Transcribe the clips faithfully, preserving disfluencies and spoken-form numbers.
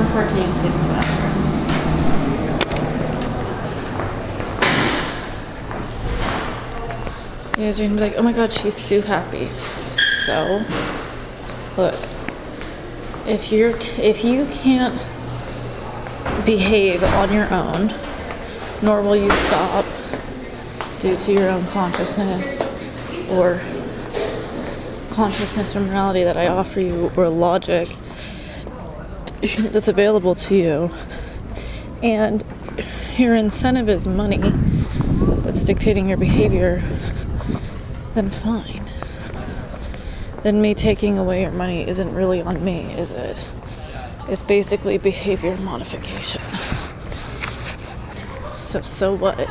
fourteenth in November. You guys are gonna be like, oh my god, she's so happy. So, look, if you're t- if you can't behave on your own, nor will you stop due to your own consciousness or consciousness or morality that I offer you, or logic that's available to you, and your incentive is money that's dictating your behavior, then fine. Then me taking away your money isn't really on me, is it? It's basically behavior modification. So, so what?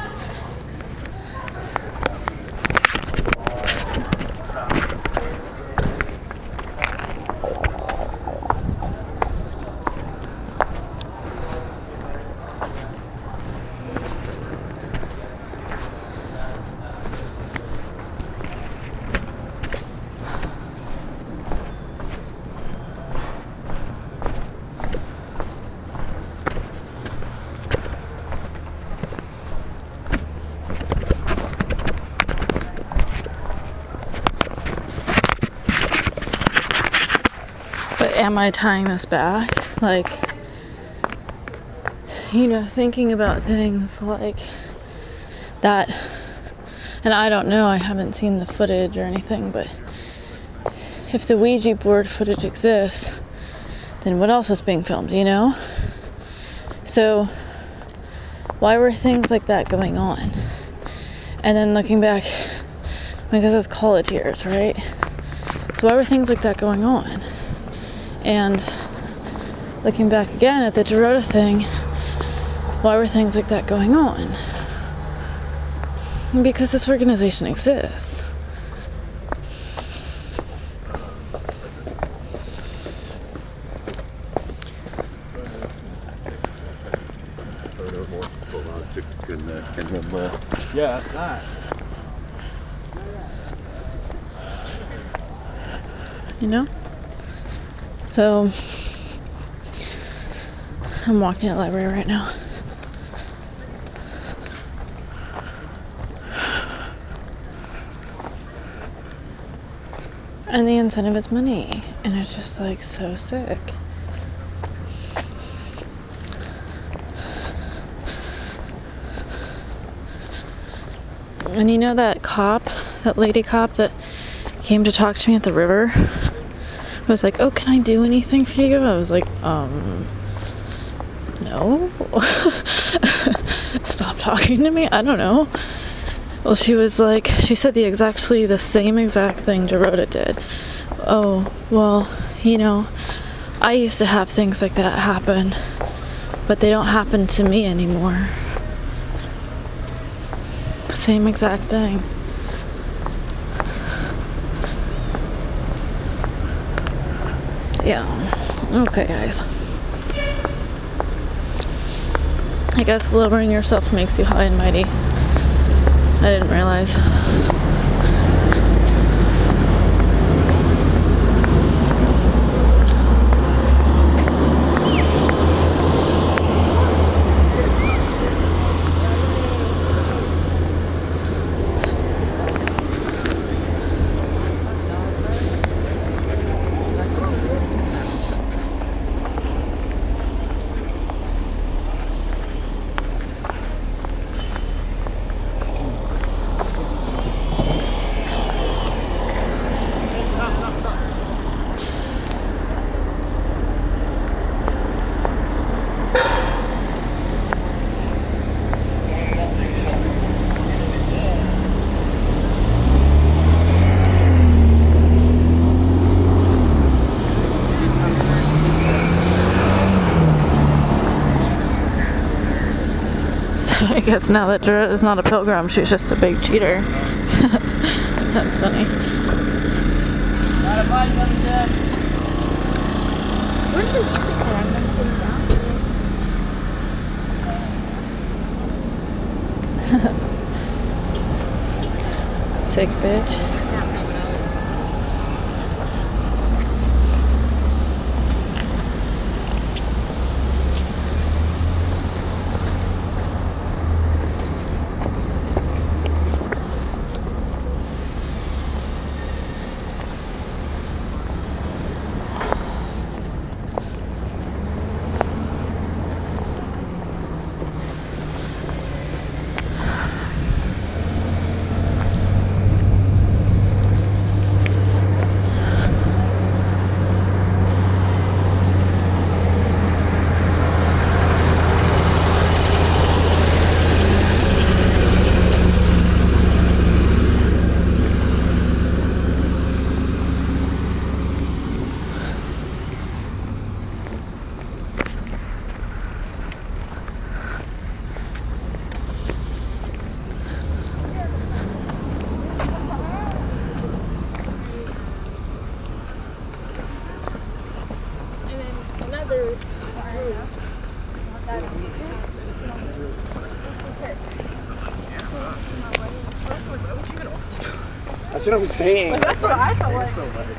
But am I tying this back? Like, you know, thinking about things like that, and I don't know, I haven't seen the footage or anything, but if the Ouija board footage exists, then what else is being filmed, you know? So, why were things like that going on? And then looking back, because it's college years, right? So why were things like that going on? And looking back again at the Dorota thing, why were things like that going on? Because this organization exists. Yeah, that's nice. You know? So, I'm walking at the library right now. And the incentive is money. And it's just like so sick. And you know that cop, that lady cop that came to talk to me at the river? I was like, oh, can I do anything for you? I was like, um, no. Stop talking to me. I don't know. Well, she was like, she said the exactly the same exact thing Dorota did. Oh, well, you know, I used to have things like that happen, but they don't happen to me anymore. Same exact thing. Yeah. Okay, guys. I guess lowering yourself makes you high and mighty. I didn't realize. I guess now that Dorota is not a pilgrim, she's just a big cheater. That's funny. Where's the music center? I'm never getting down. Sick bitch. other room. That's what I'm saying. Well, that's what I felt like.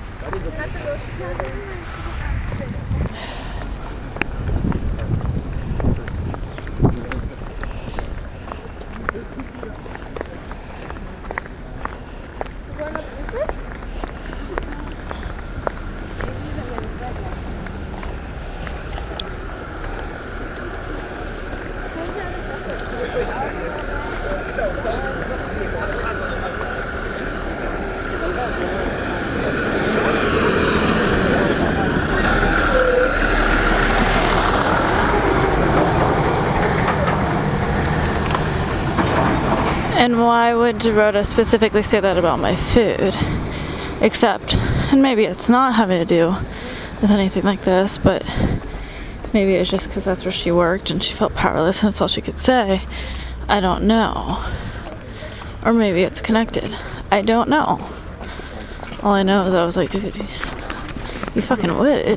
And why would Dorota specifically say that about my food? Except, and maybe it's not having to do with anything like this, but maybe it's just because that's where she worked and she felt powerless and that's all she could say. I don't know. Or maybe it's connected. I don't know. All I know is I was like, dude, you, you fucking would.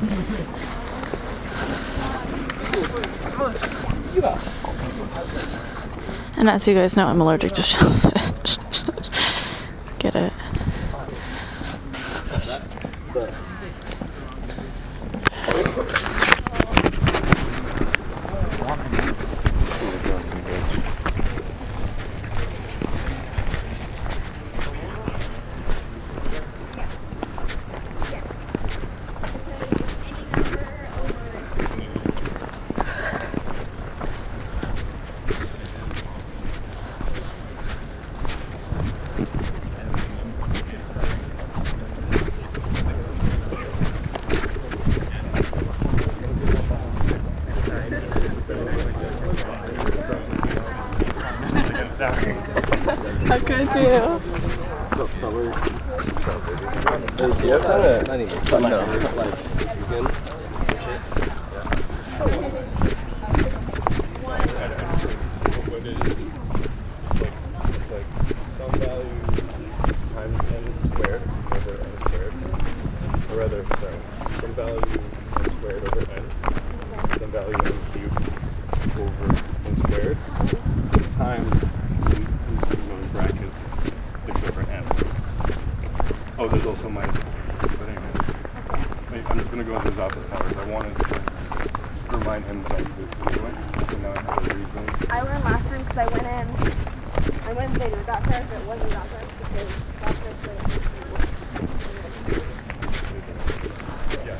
And as you guys know, I'm allergic to shellfish. Get it? How could you? Not even. But no, like, again. Some value times n squared over n squared. Or rather, sorry, some value n squared over n. Some value n cubed over n squared. Times, in, in brackets, six over n. Oh, there's also minus. But anyway, I'm just going to go into his office hours. I wanted to remind him that this anyway. And now I have a reason. I learned last time because I went in. I went and stayed with doctor, but it wasn't doctor because doctor said. Yeah.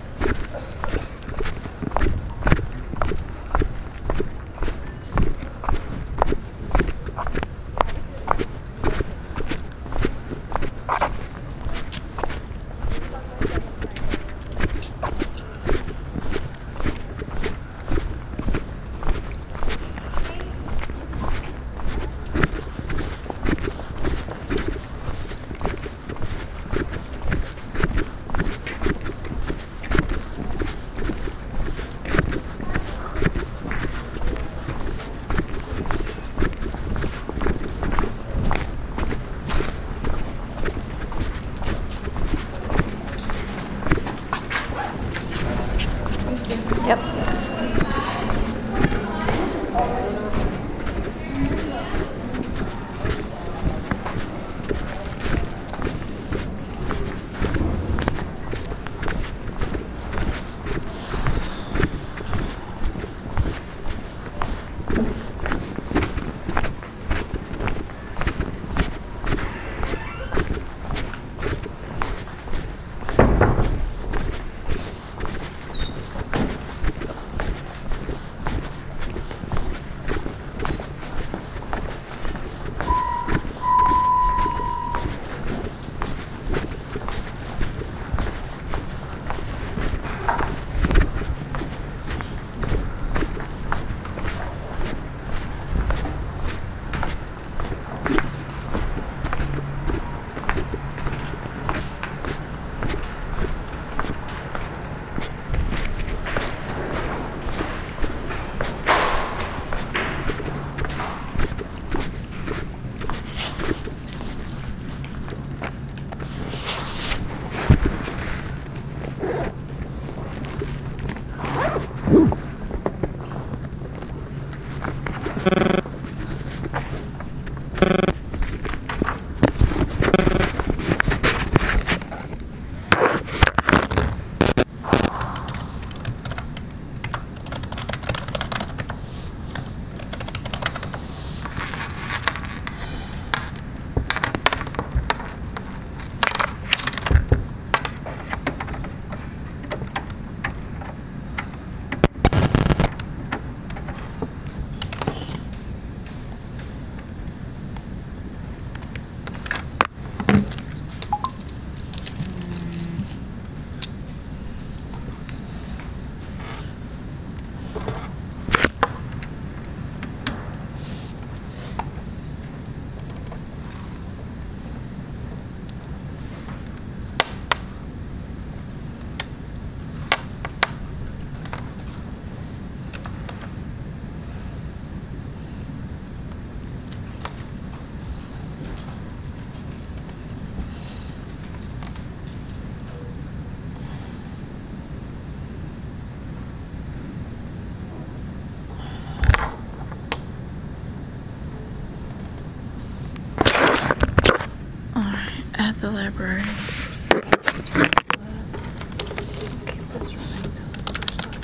Yep. the library. Just keep this running till this first one.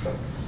So